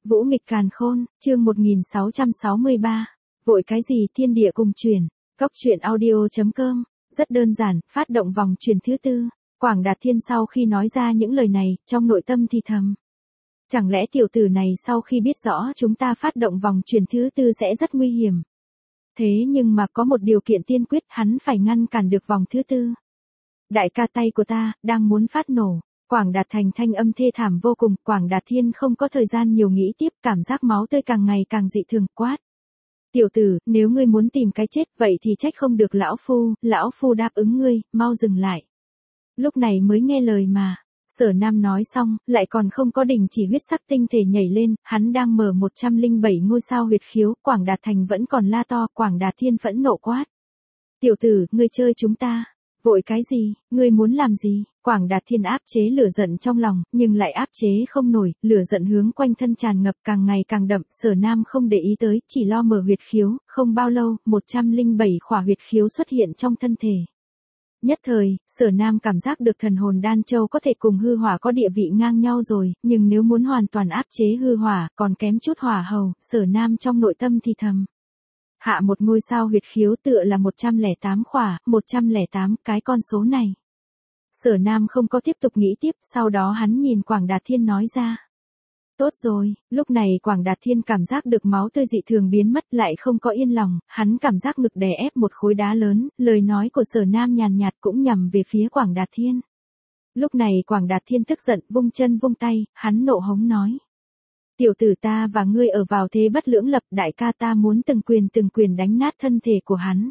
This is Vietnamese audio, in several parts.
Vũ nghịch càn khôn, chương 1663. Vội cái gì thiên địa cùng chuyển. Cốc truyện audio.com. Rất đơn giản, phát động vòng truyền thứ tư. Quảng Đạt Thiên sau khi nói ra những lời này, trong nội tâm thì thầm. Chẳng lẽ tiểu tử này sau khi biết rõ chúng ta phát động vòng truyền thứ tư sẽ rất nguy hiểm. Thế nhưng mà có một điều kiện tiên quyết, hắn phải ngăn cản được vòng thứ tư. Đại ca, tay của ta, đang muốn phát nổ. Quảng Đạt Thành thanh âm thê thảm vô cùng, Quảng Đạt Thiên không có thời gian nhiều nghĩ tiếp, cảm giác máu tươi càng ngày càng dị thường, quát. Tiểu tử, nếu ngươi muốn tìm cái chết, vậy thì trách không được lão phu đáp ứng ngươi, mau dừng lại. Lúc này mới nghe lời mà. Sở Nam nói xong, lại còn không có đình chỉ, huyết sắc tinh thể nhảy lên, hắn đang mở 107 ngôi sao huyệt khiếu, Quảng Đạt Thành vẫn còn la to, Quảng Đạt Thiên phẫn nộ quát. Tiểu tử, ngươi chơi chúng ta. Vội cái gì, ngươi muốn làm gì? Quảng Đạt Thiên áp chế lửa giận trong lòng, nhưng lại áp chế không nổi, lửa giận hướng quanh thân tràn ngập càng ngày càng đậm, Sở Nam không để ý tới, chỉ lo mở huyệt khiếu, không bao lâu, 107 khỏa huyệt khiếu xuất hiện trong thân thể. Nhất thời, Sở Nam cảm giác được thần hồn đan châu có thể cùng hư hỏa có địa vị ngang nhau rồi, nhưng nếu muốn hoàn toàn áp chế hư hỏa, còn kém chút hỏa hầu, Sở Nam trong nội tâm thì thầm. Hạ một ngôi sao huyệt khiếu tựa là 108 khỏa, 108 cái con số này. Sở Nam không có tiếp tục nghĩ tiếp, sau đó hắn nhìn Quảng Đạt Thiên nói ra. Tốt rồi, lúc này Quảng Đạt Thiên cảm giác được máu tươi dị thường biến mất, lại không có yên lòng, hắn cảm giác ngực đè ép một khối đá lớn, lời nói của Sở Nam nhàn nhạt cũng nhằm về phía Quảng Đạt Thiên. Lúc này Quảng Đạt Thiên tức giận, vung chân vung tay, hắn nộ hống nói. Tiểu tử, ta và ngươi ở vào thế bất lưỡng lập, đại ca ta muốn từng quyền đánh nát thân thể của hắn.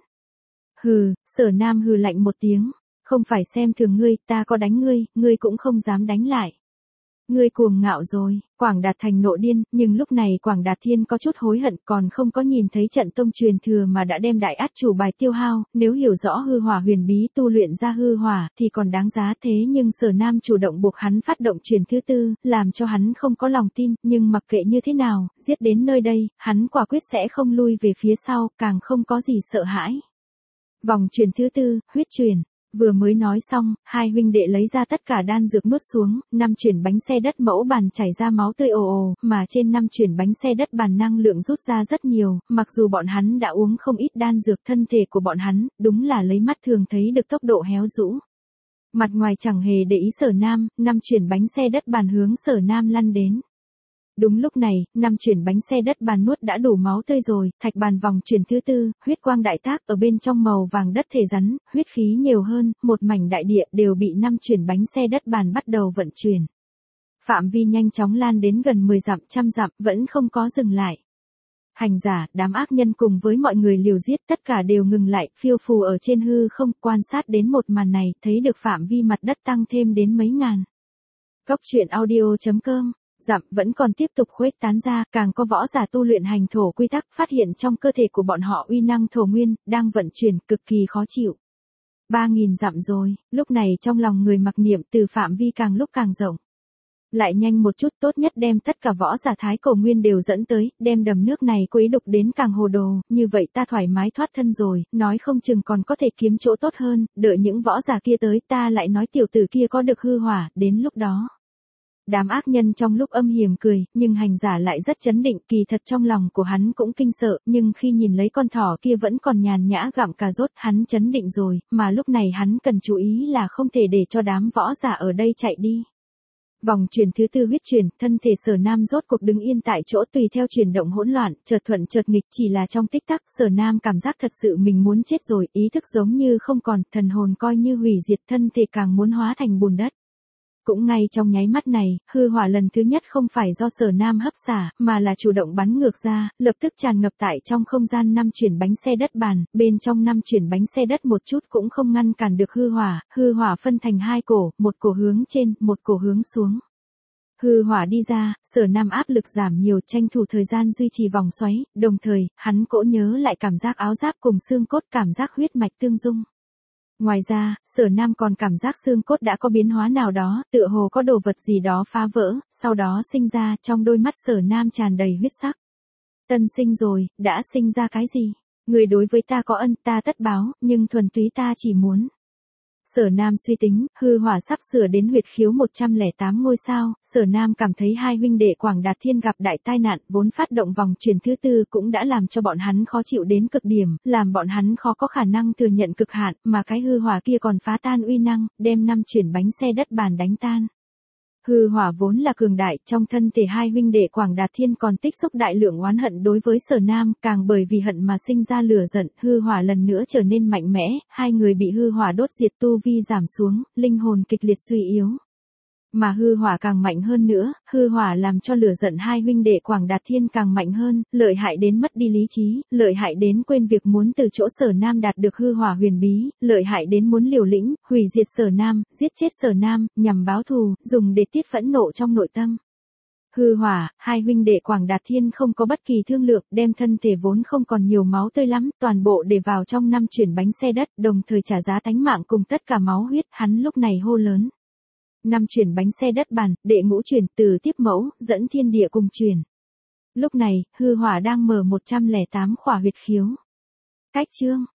Hừ, Sở Nam hừ lạnh một tiếng, không phải xem thường ngươi, ta có đánh ngươi cũng không dám đánh lại. Ngươi cuồng ngạo rồi, Quảng Đạt Thành nộ điên, nhưng lúc này Quảng Đạt Thiên có chút hối hận, còn không có nhìn thấy trận tông truyền thừa mà đã đem đại át chủ bài tiêu hao, nếu hiểu rõ hư hỏa huyền bí tu luyện ra hư hỏa thì còn đáng giá, thế nhưng Sở Nam chủ động buộc hắn phát động truyền thứ tư, làm cho hắn không có lòng tin, nhưng mặc kệ như thế nào, giết đến nơi đây, hắn quả quyết sẽ không lui về phía sau, càng không có gì sợ hãi. Vòng truyền thứ tư, huyết truyền. Vừa mới nói xong, hai huynh đệ lấy ra tất cả đan dược nuốt xuống, 5 chuyển bánh xe đất mẫu bàn chảy ra máu tươi ồ ồ, mà trên 5 chuyển bánh xe đất bàn năng lượng rút ra rất nhiều, mặc dù bọn hắn đã uống không ít đan dược, thân thể của bọn hắn, đúng là lấy mắt thường thấy được tốc độ héo rũ. Mặt ngoài chẳng hề để ý Sở Nam, 5 chuyển bánh xe đất bàn hướng Sở Nam lăn đến. Đúng lúc này, 5 chuyển bánh xe đất bàn nuốt đã đủ máu tươi rồi, thạch bàn vòng chuyển thứ tư, huyết quang đại tác, ở bên trong màu vàng đất thể rắn, huyết khí nhiều hơn, một mảnh đại địa đều bị 5 chuyển bánh xe đất bàn bắt đầu vận chuyển. Phạm vi nhanh chóng lan đến gần 10 dặm, trăm dặm, vẫn không có dừng lại. Hành giả, đám ác nhân cùng với mọi người liều giết, tất cả đều ngừng lại, phiêu phù ở trên hư không, quan sát đến một màn này, thấy được phạm vi mặt đất tăng thêm đến mấy ngàn. Cốc truyện audio.com. Dặm vẫn còn tiếp tục khuếch tán ra, càng có võ giả tu luyện hành thổ quy tắc, phát hiện trong cơ thể của bọn họ uy năng thổ nguyên, đang vận chuyển, cực kỳ khó chịu. 3.000 dặm rồi, lúc này trong lòng người mặc niệm từ phạm vi càng lúc càng rộng. Lại nhanh một chút, tốt nhất đem tất cả võ giả thái cổ nguyên đều dẫn tới, đem đầm nước này quấy đục đến càng hồ đồ, như vậy ta thoải mái thoát thân rồi, nói không chừng còn có thể kiếm chỗ tốt hơn, đợi những võ giả kia tới ta lại nói tiểu tử kia có được hư hỏa, đến lúc đó. Đám ác nhân trong lúc âm hiểm cười, nhưng hành giả lại rất chấn định, kỳ thật trong lòng của hắn cũng kinh sợ, nhưng khi nhìn lấy con thỏ kia vẫn còn nhàn nhã gặm cà rốt, hắn chấn định rồi, mà lúc này hắn cần chú ý là không thể để cho đám võ giả ở đây chạy đi. Vòng truyền thứ tư huyết truyền, thân thể Sở Nam rốt cuộc đứng yên tại chỗ tùy theo chuyển động hỗn loạn, chợt thuận chợt nghịch, chỉ là trong tích tắc, Sở Nam cảm giác thật sự mình muốn chết rồi, ý thức giống như không còn, thần hồn coi như hủy diệt, thân thể càng muốn hóa thành bùn đất. Cũng ngay trong nháy mắt này, hư hỏa lần thứ nhất không phải do Sở Nam hấp xả, mà là chủ động bắn ngược ra, lập tức tràn ngập tại trong không gian 5 chuyển bánh xe đất bàn, bên trong 5 chuyển bánh xe đất một chút cũng không ngăn cản được hư hỏa phân thành hai cổ, một cổ hướng trên, một cổ hướng xuống. Hư hỏa đi ra, Sở Nam áp lực giảm nhiều, tranh thủ thời gian duy trì vòng xoáy, đồng thời, hắn cỗ nhớ lại cảm giác áo giáp cùng xương cốt, cảm giác huyết mạch tương dung. Ngoài ra, Sở Nam còn cảm giác xương cốt đã có biến hóa nào đó, tựa hồ có đồ vật gì đó phá vỡ, sau đó sinh ra, trong đôi mắt Sở Nam tràn đầy huyết sắc. Tân sinh rồi, đã sinh ra cái gì? Người đối với ta có ân, ta tất báo, nhưng thuần túy ta chỉ muốn Sở Nam suy tính, hư hỏa sắp sửa đến huyệt khiếu 108 ngôi sao, Sở Nam cảm thấy hai huynh đệ Quảng Đạt Thiên gặp đại tai nạn, vốn phát động vòng truyền thứ tư cũng đã làm cho bọn hắn khó chịu đến cực điểm, làm bọn hắn khó có khả năng thừa nhận cực hạn, mà cái hư hỏa kia còn phá tan uy năng, đem 5 chuyển bánh xe đất bàn đánh tan. Hư hỏa vốn là cường đại, trong thân thể hai huynh đệ Quảng Đạt Thiên còn tích xúc đại lượng oán hận đối với Sở Nam, càng bởi vì hận mà sinh ra lửa giận, hư hỏa lần nữa trở nên mạnh mẽ, hai người bị hư hỏa đốt diệt tu vi giảm xuống, linh hồn kịch liệt suy yếu. Mà hư hỏa càng mạnh hơn nữa, hư hỏa làm cho lửa giận hai huynh đệ Quảng Đạt Thiên càng mạnh hơn, lợi hại đến mất đi lý trí, lợi hại đến quên việc muốn từ chỗ Sở Nam đạt được hư hỏa huyền bí, lợi hại đến muốn liều lĩnh, hủy diệt Sở Nam, giết chết Sở Nam, nhằm báo thù, dùng để tiết phẫn nộ trong nội tâm. Hư hỏa, hai huynh đệ Quảng Đạt Thiên không có bất kỳ thương lượng, đem thân thể vốn không còn nhiều máu tươi lắm, toàn bộ để vào trong 5 chuyển bánh xe đất, đồng thời trả giá tánh mạng cùng tất cả máu huyết, hắn lúc này hô lớn. 5 chuyển bánh xe đất bàn, đệ ngũ chuyển, từ tiếp mẫu, dẫn thiên địa cùng chuyển. Lúc này, hư hỏa đang mở 108 khỏa huyệt khiếu. Cách chương